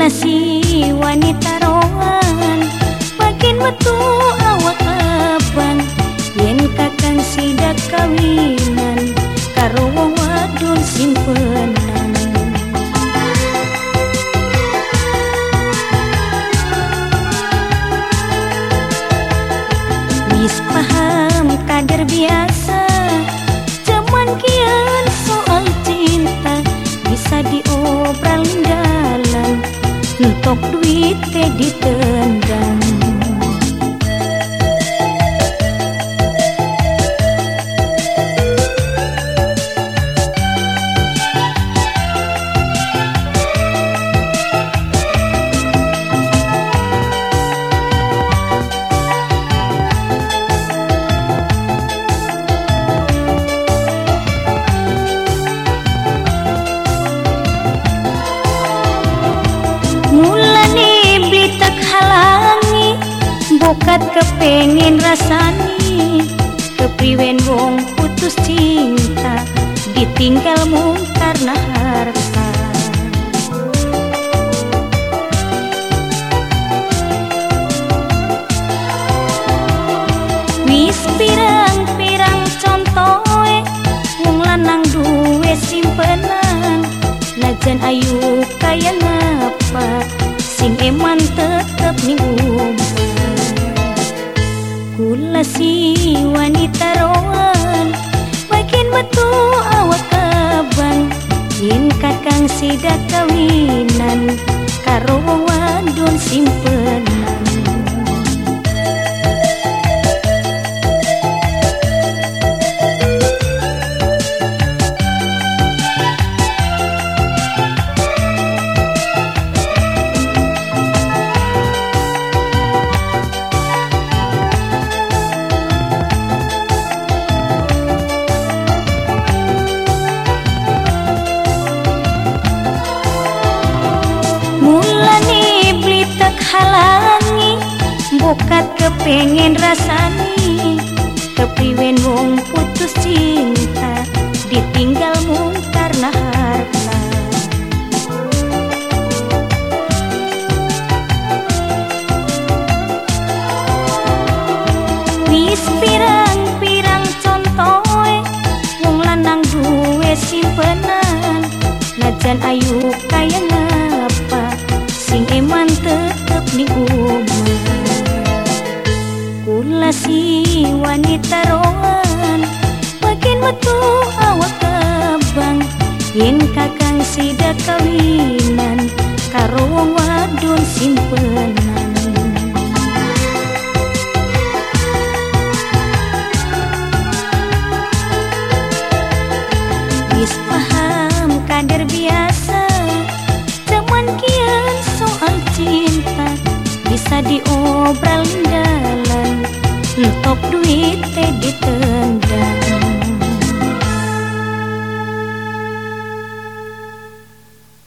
Si wanita rohan makin metu awak abang yen kakang sidak kawinan karo wong wadon simpenan. Wis paham kadar biasa jaman kian soal cinta bisa diobrolin dalam entok duit teh ditendang. Bokat kepengen rasani kepriwen wong putus cinta ditinggalmu karena harta. Wis pirang-pirang contohe wong lanang duwe simpenan najan ayu kaya ngapa sing eman tetep ning Kula si wanita rohan makin metu awak abang yen kakang sidak kawinan karo wong wadon simpenan. Halangi bokat kepengen rasani kepriwen wong putus cinta ditinggalmu karena harta. Wis pirang-pirang contohe wong lanang duwe simpenan najan ayu kaya ngapa sing eman tetep ning omah. Kula si wanita rohan makin metu awak abang yen kakang sidak kawinan karo wong wadon simpen.